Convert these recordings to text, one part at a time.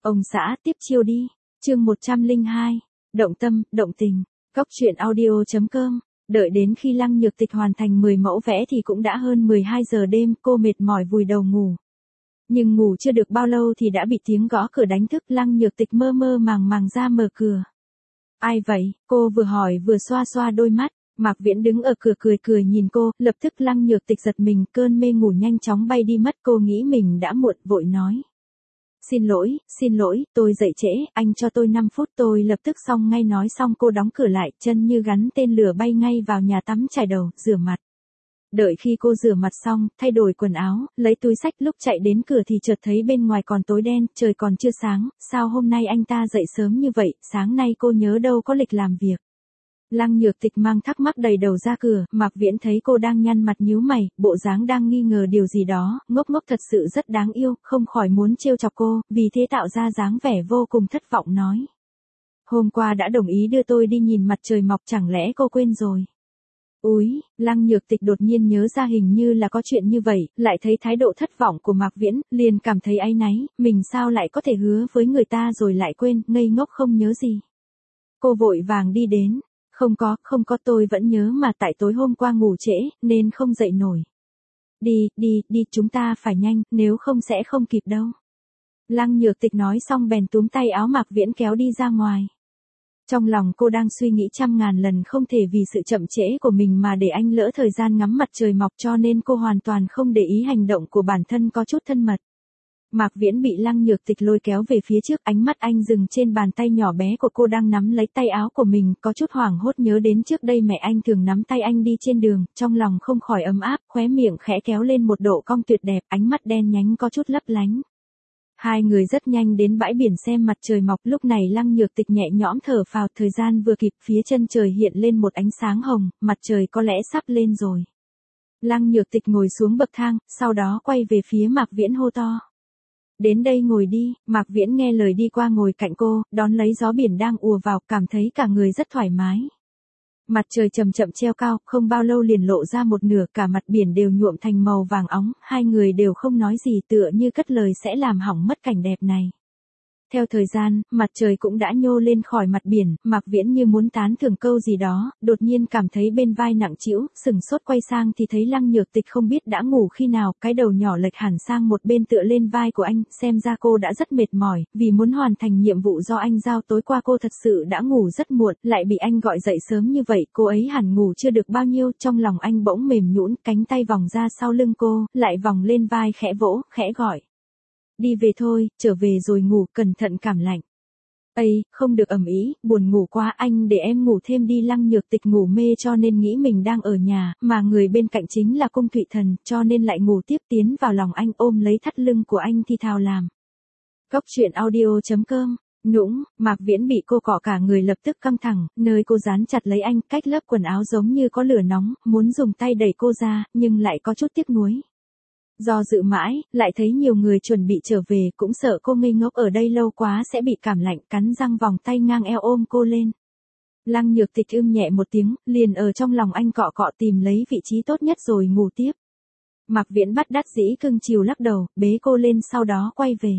Ông xã tiếp chiêu đi. Chương 102. Động tâm, động tình. Cóc truyện audio.com. Đợi đến khi Lăng Nhược Tịch hoàn thành 10 mẫu vẽ thì cũng đã hơn 12 giờ đêm, cô mệt mỏi vùi đầu ngủ. Nhưng ngủ chưa được bao lâu thì đã bị tiếng gõ cửa đánh thức. Lăng Nhược Tịch mơ mơ màng màng ra mở cửa. Ai vậy? Cô vừa hỏi vừa xoa xoa đôi mắt. Mạc Viễn đứng ở cửa cười cười nhìn cô, lập tức Lăng Nhược Tịch giật mình, cơn mê ngủ nhanh chóng bay đi mất. Cô nghĩ mình đã muộn, vội nói. Xin lỗi, tôi dậy trễ, anh cho tôi 5 phút. Tôi lập tức xong ngay. Nói xong cô đóng cửa lại, chân như gắn tên lửa bay ngay vào nhà tắm chải đầu, rửa mặt. Đợi khi cô rửa mặt xong, thay đổi quần áo, lấy túi xách, lúc chạy đến cửa thì chợt thấy bên ngoài còn tối đen, trời còn chưa sáng. Sao hôm nay anh ta dậy sớm như vậy? Sáng nay cô nhớ đâu có lịch làm việc. Lăng Nhược Tịch mang thắc mắc đầy đầu ra cửa. Mạc Viễn thấy cô đang nhăn mặt nhíu mày, bộ dáng đang nghi ngờ điều gì đó, ngốc ngốc thật sự rất đáng yêu, không khỏi muốn trêu chọc cô, vì thế tạo ra dáng vẻ vô cùng thất vọng nói. Hôm qua đã đồng ý đưa tôi đi nhìn mặt trời mọc, chẳng lẽ cô quên rồi? Úi, Lăng Nhược Tịch đột nhiên nhớ ra hình như là có chuyện như vậy, lại thấy thái độ thất vọng của Mạc Viễn, liền cảm thấy áy náy, mình sao lại có thể hứa với người ta rồi lại quên, ngây ngốc không nhớ gì. Cô vội vàng đi đến. Không có, tôi vẫn nhớ mà, tại tối hôm qua ngủ trễ, nên không dậy nổi. Đi, chúng ta phải nhanh, nếu không sẽ không kịp đâu. Lăng Nhược Tịch nói xong bèn túm tay áo Mạc Viễn kéo đi ra ngoài. Trong lòng cô đang suy nghĩ trăm ngàn lần không thể vì sự chậm trễ của mình mà để anh lỡ thời gian ngắm mặt trời mọc, cho nên cô hoàn toàn không để ý hành động của bản thân có chút thân mật. Mạc Viễn bị Lăng Nhược Tịch lôi kéo về phía trước, ánh mắt anh dừng trên bàn tay nhỏ bé của cô đang nắm lấy tay áo của mình, có chút hoảng hốt nhớ đến trước đây mẹ anh thường nắm tay anh đi trên đường, trong lòng không khỏi ấm áp, khóe miệng khẽ kéo lên một độ cong tuyệt đẹp, ánh mắt đen nhánh có chút lấp lánh. Hai người rất nhanh đến bãi biển xem mặt trời mọc, lúc này Lăng Nhược Tịch nhẹ nhõm thở phào, thời gian vừa kịp, phía chân trời hiện lên một ánh sáng hồng, mặt trời có lẽ sắp lên rồi. Lăng Nhược Tịch ngồi xuống bậc thang, sau đó quay về phía Mạc Viễn hô to. Đến đây ngồi đi. Mạc Viễn nghe lời đi qua ngồi cạnh cô, đón lấy gió biển đang ùa vào, cảm thấy cả người rất thoải mái. Mặt trời chậm chậm treo cao, không bao lâu liền lộ ra một nửa, cả mặt biển đều nhuộm thành màu vàng óng, hai người đều không nói gì, tựa như cất lời sẽ làm hỏng mất cảnh đẹp này. Theo thời gian, mặt trời cũng đã nhô lên khỏi mặt biển, Mạc Viễn như muốn tán thưởng câu gì đó, đột nhiên cảm thấy bên vai nặng trĩu, sừng sốt quay sang thì thấy Lăng Nhược Tịch không biết đã ngủ khi nào, cái đầu nhỏ lệch hẳn sang một bên tựa lên vai của anh, xem ra cô đã rất mệt mỏi, vì muốn hoàn thành nhiệm vụ do anh giao tối qua cô thật sự đã ngủ rất muộn, lại bị anh gọi dậy sớm như vậy, cô ấy hẳn ngủ chưa được bao nhiêu, trong lòng anh bỗng mềm nhũn, cánh tay vòng ra sau lưng cô, lại vòng lên vai khẽ vỗ, khẽ gọi. Đi về thôi, trở về rồi ngủ, cẩn thận cảm lạnh. Ây, không được ầm ĩ, buồn ngủ quá, anh để em ngủ thêm đi. Lăng Nhược Tịch ngủ mê cho nên nghĩ mình đang ở nhà, mà người bên cạnh chính là Cung Thụy Thần, cho nên lại ngủ tiếp, tiến vào lòng anh ôm lấy thắt lưng của anh thì thào làm. Cóc truyện audio.com. Nũng, Mạc Viễn bị cô cọ cả người lập tức căng thẳng, nơi cô dán chặt lấy anh, cách lớp quần áo giống như có lửa nóng, muốn dùng tay đẩy cô ra, nhưng lại có chút tiếc nuối. Do dự mãi, lại thấy nhiều người chuẩn bị trở về, cũng sợ cô ngây ngốc ở đây lâu quá sẽ bị cảm lạnh, cắn răng vòng tay ngang eo ôm cô lên. Lăng Nhược Tịch nhẹ một tiếng, liền ở trong lòng anh cọ cọ tìm lấy vị trí tốt nhất rồi ngủ tiếp. Mạc Viễn bắt đắt dĩ cưng chiều lắc đầu, bế cô lên sau đó quay về.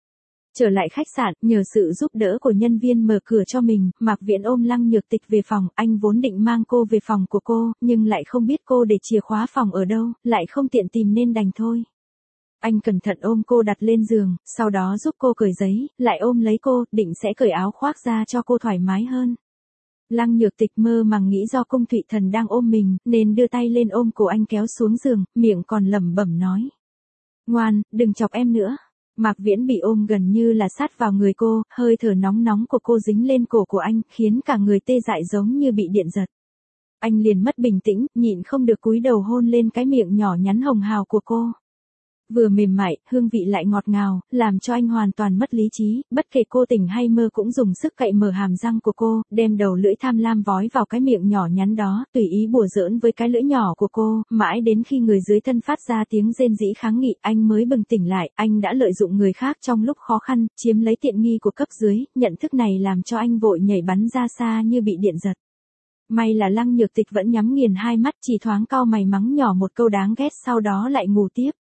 Trở lại khách sạn, nhờ sự giúp đỡ của nhân viên mở cửa cho mình, Mạc Viễn ôm Lăng Nhược Tịch về phòng, anh vốn định mang cô về phòng của cô, nhưng lại không biết cô để chìa khóa phòng ở đâu, lại không tiện tìm nên đành thôi. Anh cẩn thận ôm cô đặt lên giường, sau đó giúp cô cởi giấy, lại ôm lấy cô, định sẽ cởi áo khoác ra cho cô thoải mái hơn. Lăng Nhược Tịch mơ màng nghĩ do Cung Thụy Thần đang ôm mình, nên đưa tay lên ôm cổ anh kéo xuống giường, miệng còn lẩm bẩm nói. Ngoan, đừng chọc em nữa. Mạc Viễn bị ôm gần như là sát vào người cô, hơi thở nóng nóng của cô dính lên cổ của anh, khiến cả người tê dại giống như bị điện giật. Anh liền mất bình tĩnh, nhịn không được cúi đầu hôn lên cái miệng nhỏ nhắn hồng hào của cô. Vừa mềm mại, hương vị lại ngọt ngào, làm cho anh hoàn toàn mất lý trí, bất kể cô tỉnh hay mơ cũng dùng sức cậy mở hàm răng của cô, đem đầu lưỡi tham lam vói vào cái miệng nhỏ nhắn đó, tùy ý đùa giỡn với cái lưỡi nhỏ của cô, mãi đến khi người dưới thân phát ra tiếng rên rỉ kháng nghị, anh mới bừng tỉnh lại, anh đã lợi dụng người khác trong lúc khó khăn, chiếm lấy tiện nghi của cấp dưới, nhận thức này làm cho anh vội nhảy bắn ra xa như bị điện giật. May là Lăng Nhược Tịch vẫn nhắm nghiền hai mắt, chỉ thoáng cau mày mắng nhỏ một câu đáng ghét, sau đó lại ngủ tiếp.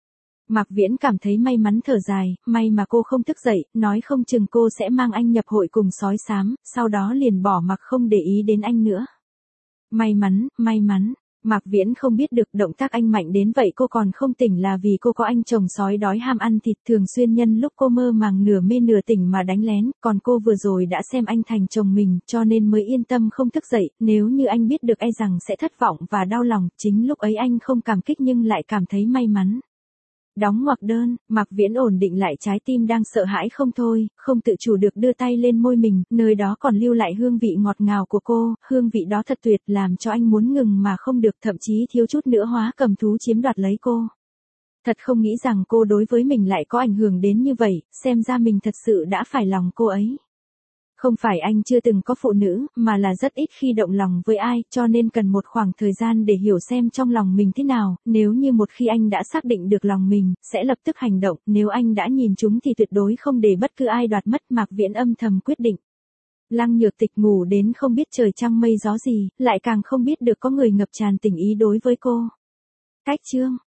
Mạc Viễn cảm thấy may mắn thở dài, may mà cô không thức dậy, nói không chừng cô sẽ mang anh nhập hội cùng sói xám, sau đó liền bỏ mặc không để ý đến anh nữa. May mắn, may mắn. Mạc Viễn không biết được động tác anh mạnh đến vậy cô còn không tỉnh là vì cô có anh chồng sói đói ham ăn thịt thường xuyên nhân lúc cô mơ màng nửa mê nửa tỉnh mà đánh lén, còn cô vừa rồi đã xem anh thành chồng mình cho nên mới yên tâm không thức dậy, nếu như anh biết được e rằng sẽ thất vọng và đau lòng, chính lúc ấy anh không cảm kích nhưng lại cảm thấy may mắn. Đóng ngoặc đơn, Mạc Viễn ổn định lại trái tim đang sợ hãi không thôi, không tự chủ được đưa tay lên môi mình, nơi đó còn lưu lại hương vị ngọt ngào của cô, hương vị đó thật tuyệt làm cho anh muốn ngừng mà không được thậm chí thiếu chút nữa hóa cầm thú chiếm đoạt lấy cô. Thật không nghĩ rằng cô đối với mình lại có ảnh hưởng đến như vậy, xem ra mình thật sự đã phải lòng cô ấy. Không phải anh chưa từng có phụ nữ, mà là rất ít khi động lòng với ai, cho nên cần một khoảng thời gian để hiểu xem trong lòng mình thế nào, nếu như một khi anh đã xác định được lòng mình, sẽ lập tức hành động, nếu anh đã nhìn chúng thì tuyệt đối không để bất cứ ai đoạt mất. Mạc Viễn âm thầm quyết định. Lăng Nhược Tịch ngủ đến không biết trời trăng mây gió gì, lại càng không biết được có người ngập tràn tình ý đối với cô. Cách chương